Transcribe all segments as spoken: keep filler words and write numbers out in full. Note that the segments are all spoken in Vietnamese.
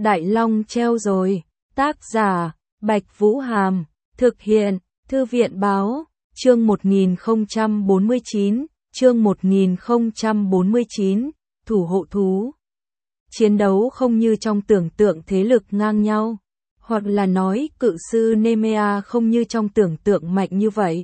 Đại Long treo rồi. Tác giả, Bạch Vũ Hàm. Thực hiện, Thư viện báo. Chương một nghìn không trăm bốn mươi chín, chương một nghìn không trăm bốn mươi chín, Thủ hộ thú. Chiến đấu không như trong tưởng tượng thế lực ngang nhau, hoặc là nói cự sư Nemea không như trong tưởng tượng mạnh như vậy.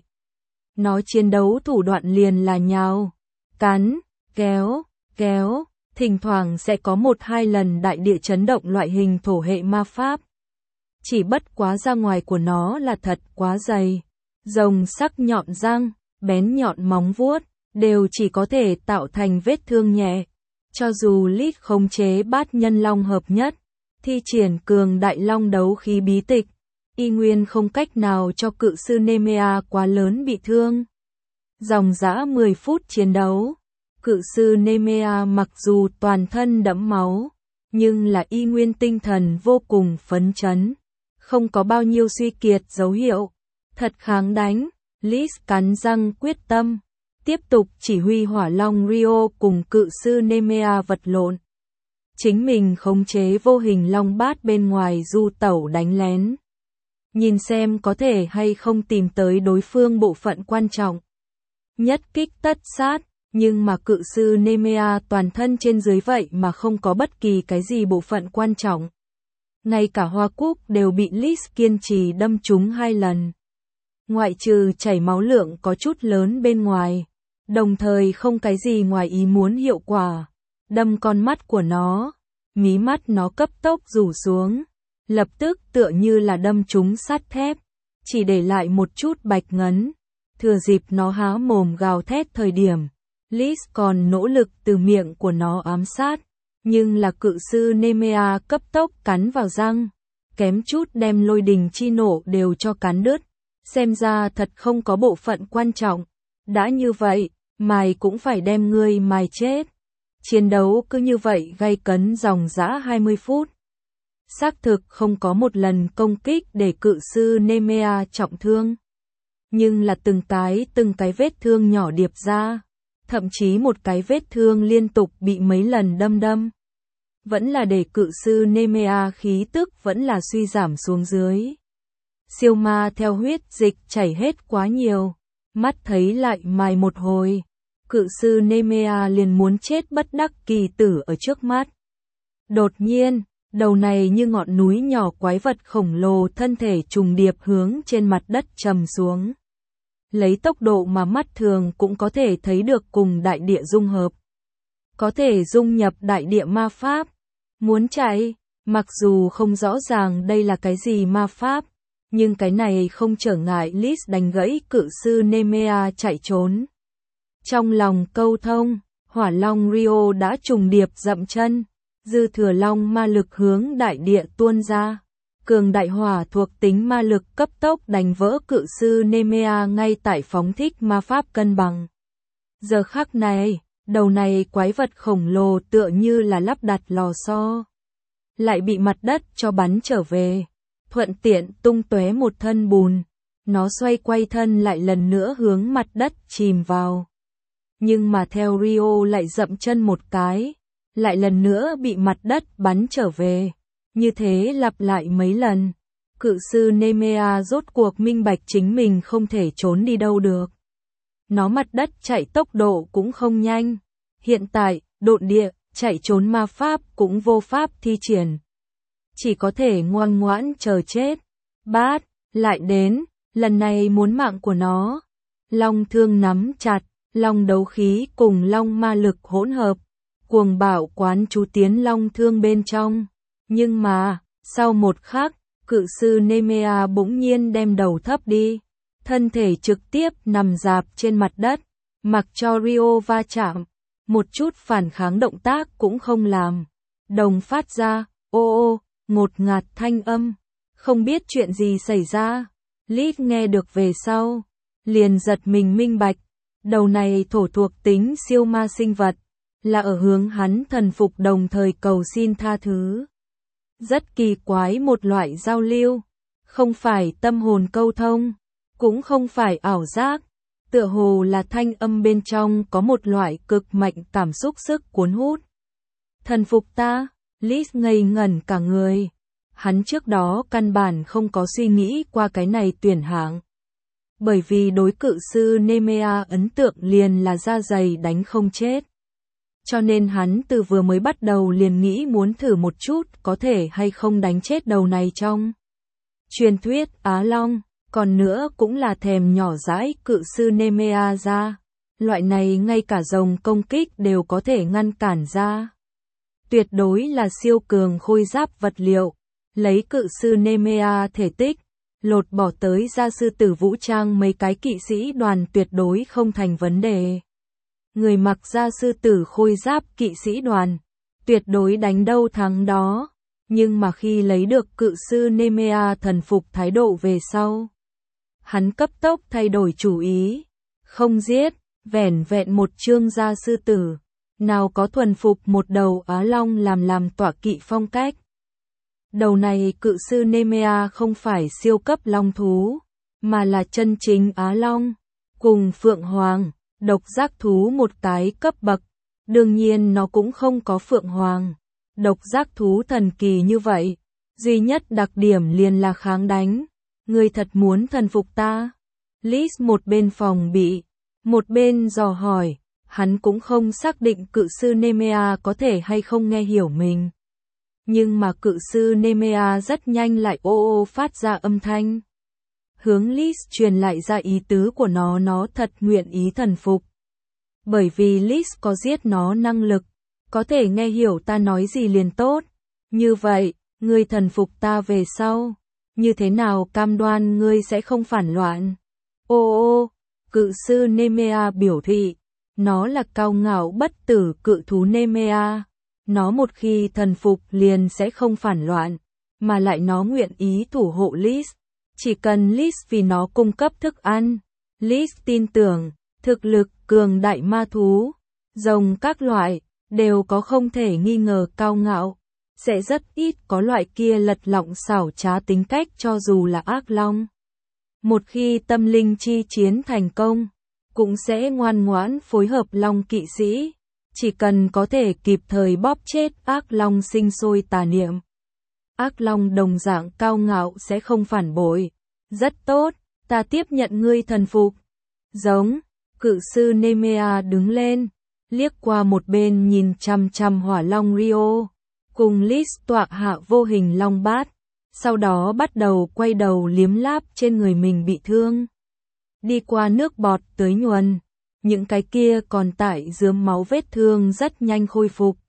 Nó chiến đấu thủ đoạn liền là nhào, cắn, kéo, kéo, thỉnh thoảng sẽ có một hai lần đại địa chấn động loại hình thổ hệ ma pháp. Chỉ bất quá ra ngoài của nó là thật quá dày. Rồng sắc nhọn răng, bén nhọn móng vuốt, đều chỉ có thể tạo thành vết thương nhẹ. Cho dù Lít khống chế bát nhân long hợp nhất, thi triển cường đại long đấu khí bí tịch, y nguyên không cách nào cho cự sư Nemea quá lớn bị thương. Dòng dã mười phút chiến đấu, cự sư Nemea mặc dù toàn thân đẫm máu, nhưng là y nguyên tinh thần vô cùng phấn chấn, không có bao nhiêu suy kiệt dấu hiệu. Thật kháng đánh, Lít cắn răng quyết tâm, tiếp tục chỉ huy hỏa long Rio cùng cự sư Nemea vật lộn. Chính mình khống chế vô hình long bát bên ngoài du tẩu đánh lén. Nhìn xem có thể hay không tìm tới đối phương bộ phận quan trọng. Nhất kích tất sát, nhưng mà cự sư Nemea toàn thân trên dưới vậy mà không có bất kỳ cái gì bộ phận quan trọng. Ngay cả hoa cúc đều bị Lít kiên trì đâm trúng hai lần. Ngoại trừ chảy máu lượng có chút lớn bên ngoài, đồng thời không cái gì ngoài ý muốn hiệu quả. Đâm con mắt của nó, mí mắt nó cấp tốc rủ xuống, lập tức tựa như là đâm trúng sắt thép, chỉ để lại một chút bạch ngấn. Thừa dịp nó há mồm gào thét thời điểm, Lít còn nỗ lực từ miệng của nó ám sát, nhưng là cự sư Nemea cấp tốc cắn vào răng, kém chút đem lôi đình chi nổ đều cho cắn đứt. Xem ra thật không có bộ phận quan trọng. Đã như vậy, mày cũng phải đem ngươi mài chết. Chiến đấu cứ như vậy gay cấn dòng dã hai mươi phút. Xác thực không có một lần công kích để cự sư Nemea trọng thương. Nhưng là từng cái từng cái vết thương nhỏ điệp ra. Thậm chí một cái vết thương liên tục bị mấy lần đâm đâm. Vẫn là để cự sư Nemea khí tức vẫn là suy giảm xuống dưới. Siêu ma theo huyết dịch chảy hết quá nhiều, mắt thấy lại mài một hồi, cự sư Nemea liền muốn chết bất đắc kỳ tử ở trước mắt. Đột nhiên, đầu này như ngọn núi nhỏ quái vật khổng lồ thân thể trùng điệp hướng trên mặt đất trầm xuống. Lấy tốc độ mà mắt thường cũng có thể thấy được cùng đại địa dung hợp. Có thể dung nhập đại địa ma pháp. Muốn chạy, mặc dù không rõ ràng đây là cái gì ma pháp. Nhưng cái này không trở ngại Lít đánh gãy cự sư Nemea chạy trốn. Trong lòng câu thông, hỏa long Rio đã trùng điệp dậm chân, dư thừa long ma lực hướng đại địa tuôn ra. Cường đại hỏa thuộc tính ma lực cấp tốc đánh vỡ cự sư Nemea ngay tại phóng thích ma pháp cân bằng. Giờ khắc này, đầu này quái vật khổng lồ tựa như là lắp đặt lò xo. Lại bị mặt đất cho bắn trở về. Thuận tiện tung tóe một thân bùn, nó xoay quay thân lại lần nữa hướng mặt đất chìm vào. Nhưng mà theo Rio lại dậm chân một cái, lại lần nữa bị mặt đất bắn trở về. Như thế lặp lại mấy lần, cự sư Nemea rốt cuộc minh bạch chính mình không thể trốn đi đâu được. Nó mặt đất chạy tốc độ cũng không nhanh, hiện tại, độn địa, chạy trốn ma pháp cũng vô pháp thi triển. Chỉ có thể ngoan ngoãn chờ chết. Bát, lại đến, lần này muốn mạng của nó. Long thương nắm chặt, long đấu khí cùng long ma lực hỗn hợp. Cuồng bạo quán chú tiến long thương bên trong. Nhưng mà, sau một khắc, cự sư Nemea bỗng nhiên đem đầu thấp đi. Thân thể trực tiếp nằm dạp trên mặt đất, mặc cho Rio va chạm. Một chút phản kháng động tác cũng không làm. Đồng phát ra, ô ô. Ngột ngạt thanh âm, không biết chuyện gì xảy ra. Lít nghe được về sau, liền giật mình minh bạch, đầu này thổ thuộc tính siêu ma sinh vật, là ở hướng hắn thần phục đồng thời cầu xin tha thứ. Rất kỳ quái một loại giao lưu, không phải tâm hồn câu thông, cũng không phải ảo giác, tựa hồ là thanh âm bên trong có một loại cực mạnh cảm xúc sức cuốn hút. Thần phục ta? Liz ngây ngẩn cả người. Hắn trước đó căn bản không có suy nghĩ qua cái này tuyển hạng. Bởi vì đối cự sư Nemea ấn tượng liền là da dày đánh không chết. Cho nên hắn từ vừa mới bắt đầu liền nghĩ muốn thử một chút có thể hay không đánh chết đầu này trong truyền thuyết Á Long, còn nữa cũng là thèm nhỏ dãi cự sư Nemea ra. Loại này ngay cả rồng công kích đều có thể ngăn cản ra. Tuyệt đối là siêu cường khôi giáp vật liệu, lấy cự sư Nemea thể tích, lột bỏ tới ra sư tử vũ trang mấy cái kỵ sĩ đoàn tuyệt đối không thành vấn đề. Người mặc ra sư tử khôi giáp kỵ sĩ đoàn, tuyệt đối đánh đâu thắng đó, nhưng mà khi lấy được cự sư Nemea thần phục thái độ về sau, hắn cấp tốc thay đổi chủ ý, không giết, vẻn vẹn một chương ra sư tử, nào có thuần phục một đầu Á Long làm làm tọa kỵ phong cách. Đầu này cự sư Nemea không phải siêu cấp long thú, mà là chân chính Á Long, cùng Phượng Hoàng, độc giác thú một cái cấp bậc, đương nhiên nó cũng không có Phượng Hoàng, độc giác thú thần kỳ như vậy, duy nhất đặc điểm liền là kháng đánh, ngươi thật muốn thần phục ta? Liz một bên phòng bị, một bên dò hỏi, hắn cũng không xác định cự sư Nemea có thể hay không nghe hiểu mình. Nhưng mà cự sư Nemea rất nhanh lại ô ô phát ra âm thanh. Hướng Liz truyền lại ra ý tứ của nó nó thật nguyện ý thần phục. Bởi vì Liz có giết nó năng lực, có thể nghe hiểu ta nói gì liền tốt. Như vậy, ngươi thần phục ta về sau, như thế nào cam đoan ngươi sẽ không phản loạn? Ô ô, cự sư Nemea biểu thị, nó là cao ngạo bất tử cự thú Nemea. Nó một khi thần phục liền sẽ không phản loạn, mà lại nó nguyện ý thủ hộ Liz. Chỉ cần Liz vì nó cung cấp thức ăn. Liz tin tưởng, thực lực cường đại ma thú, rồng các loại, đều có không thể nghi ngờ cao ngạo. Sẽ rất ít có loại kia lật lọng xảo trá tính cách cho dù là ác long. Một khi tâm linh chi chiến thành công, cũng sẽ ngoan ngoãn phối hợp long kỵ sĩ. Chỉ cần có thể kịp thời bóp chết ác long sinh sôi tà niệm. Ác long đồng dạng cao ngạo sẽ không phản bội. Rất tốt, ta tiếp nhận ngươi thần phục. Giống, cự sư Nemea đứng lên, liếc qua một bên nhìn chằm chằm hỏa long Rio, cùng Liz tọa hạ vô hình long bát, sau đó bắt đầu quay đầu liếm láp trên người mình bị thương. Đi qua nước bọt tới nhuần. Những cái kia còn tại rướm máu vết thương rất nhanh khôi phục.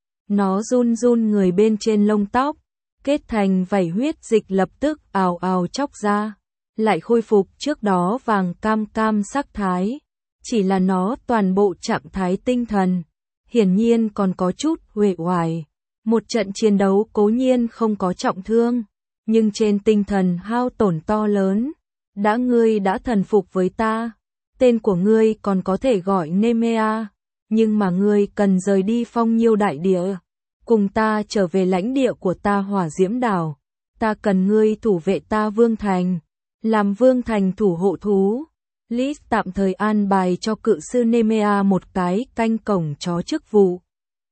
Nó run run người bên trên lông tóc, kết thành vảy huyết dịch lập tức ào ào chóc ra, lại khôi phục trước đó vàng cam cam sắc thái. Chỉ là nó toàn bộ trạng thái tinh thần, hiển nhiên còn có chút uể oải. Một trận chiến đấu cố nhiên không có trọng thương, nhưng trên tinh thần hao tổn to lớn. Đã ngươi đã thần phục với ta, tên của ngươi còn có thể gọi Nemea, nhưng mà ngươi cần rời đi Phong Nhiêu đại địa, cùng ta trở về lãnh địa của ta Hỏa Diễm đảo. Ta cần ngươi thủ vệ ta Vương Thành, làm Vương Thành thủ hộ thú. Liz tạm thời an bài cho cự sư Nemea một cái canh cổng chó chức vụ.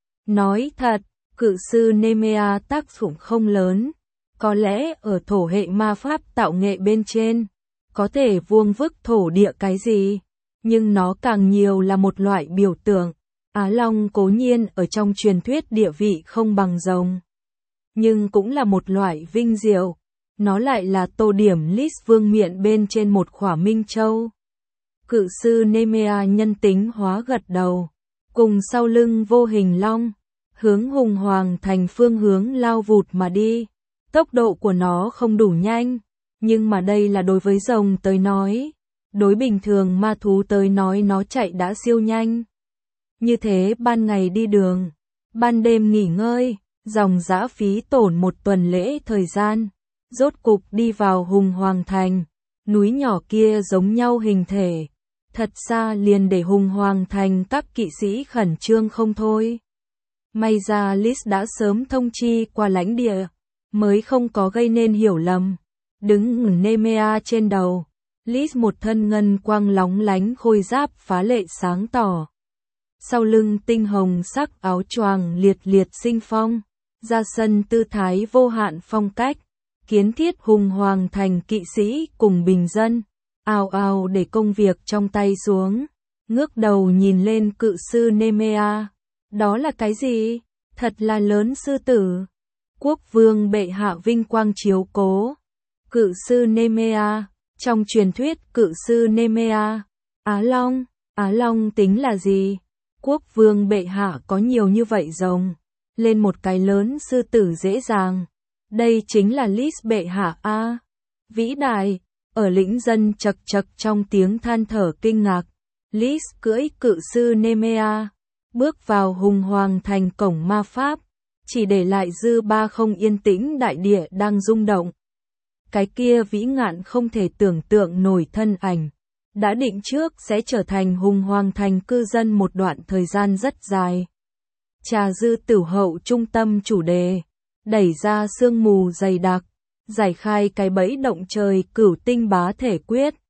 Nói thật, cự sư Nemea tác dụng không lớn, có lẽ ở thổ hệ ma pháp tạo nghệ bên trên, có thể vuông vức thổ địa cái gì, nhưng nó càng nhiều là một loại biểu tượng. Á Long cố nhiên ở trong truyền thuyết địa vị không bằng rồng, nhưng cũng là một loại vinh diệu. Nó lại là tô điểm Liz vương miện bên trên một khỏa minh châu. Cự sư Nemea nhân tính hóa gật đầu, cùng sau lưng vô hình long, hướng Hùng Hoàng thành phương hướng lao vụt mà đi. Tốc độ của nó không đủ nhanh, nhưng mà đây là đối với rồng tới nói. Đối bình thường ma thú tới nói nó chạy đã siêu nhanh. Như thế ban ngày đi đường, ban đêm nghỉ ngơi, dòng dã phí tổn một tuần lễ thời gian. Rốt cục đi vào Hùng Hoàng thành, núi nhỏ kia giống nhau hình thể. Thật xa liền để Hùng Hoàng thành các kỵ sĩ khẩn trương không thôi. May ra Liz đã sớm thông chi qua lãnh địa, mới không có gây nên hiểu lầm. Đứng ngẩng Nemea trên đầu, Liz một thân ngân quang lóng lánh khôi giáp phá lệ sáng tỏ. Sau lưng tinh hồng sắc áo choàng liệt liệt sinh phong, ra sân tư thái vô hạn phong cách, kiến thiết hùng hoàng thành kỵ sĩ cùng bình dân, ào ào để công việc trong tay xuống, ngước đầu nhìn lên cự sư Nemea. Đó là cái gì? Thật là lớn sư tử. Quốc vương bệ hạ vinh quang chiếu cố. Cự sư Nemea, trong truyền thuyết cự sư Nemea, Á Long, Á Long tính là gì? Quốc vương bệ hạ có nhiều như vậy rồng, lên một cái lớn sư tử dễ dàng. Đây chính là Lis bệ hạ a. Vĩ đại, ở lĩnh dân chật chật trong tiếng than thở kinh ngạc. Lis cưỡi cự sư Nemea, bước vào hùng hoàng thành cổng ma pháp, chỉ để lại dư ba không yên tĩnh đại địa đang rung động. Cái kia vĩ ngạn không thể tưởng tượng nổi thân ảnh, đã định trước sẽ trở thành hùng hoàng thành cư dân một đoạn thời gian rất dài. Trà dư tử hậu trung tâm chủ đề, đẩy ra sương mù dày đặc, giải khai cái bẫy động trời cửu tinh bá thể quyết.